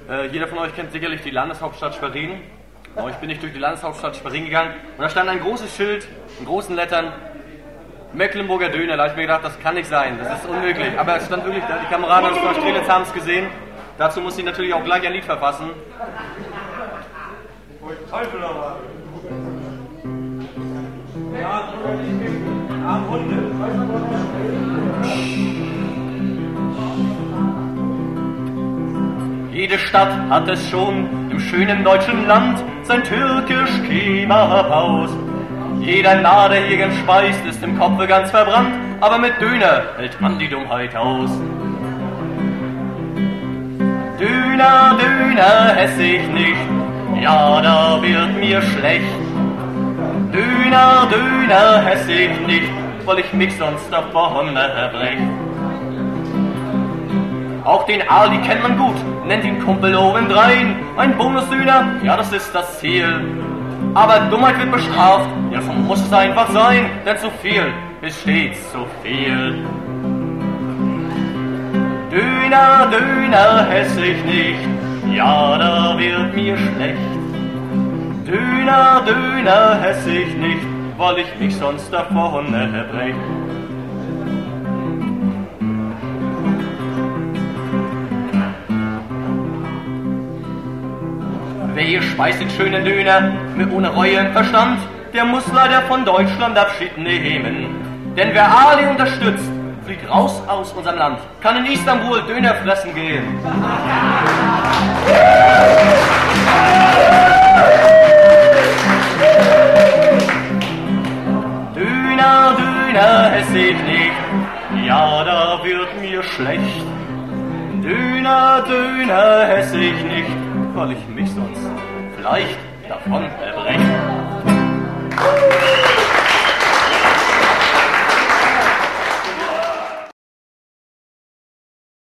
Jeder von euch kennt sicherlich die Landeshauptstadt Schwerin. Ich bin nicht durch die Landeshauptstadt Schwerin gegangen und da stand ein großes Schild in großen Lettern, Mecklenburger Döner. Da habe ich mir gedacht, das kann nicht sein, das ist unmöglich. Aber es stand wirklich da, die Kameraden aus Strelitz haben es gesehen. Dazu muss ich natürlich auch gleich ein Lied verfassen. Teufel aber! Ja, jede Stadt hat es schon im schönen deutschen Land sein türkisch Kebabhaus. Jeder Nade hier gern speist, ist im Kopfe ganz verbrannt, aber mit Döner hält man die Dummheit aus. Döner, Döner esse ich nicht, ja, da wird mir schlecht. Döner, Döner esse ich nicht, weil ich mich sonst davon erbrech. Auch den Ali kennt man gut, nennt ihn Kumpel obendrein. Ein Bonusdöner, ja, das ist das Ziel. Aber Dummheit wird bestraft, ja, so muss es einfach sein, denn zu viel ist stets zu viel. Döner, Döner esse ich nicht, ja, da wird mir schlecht. Döner, Döner esse ich nicht, weil ich mich sonst davon erbrech. Wer hier speist den schönen Döner mit ohne Reue im Verstand, der muss leider von Deutschland Abschied nehmen. Denn wer Ali unterstützt, fliegt raus aus unserem Land, kann in Istanbul Döner fressen gehen. Döner, Döner esse ich nicht, ja, da wird mir schlecht. Döner, Döner esse ich nicht, weil ich mich sonst vielleicht davon erbrech.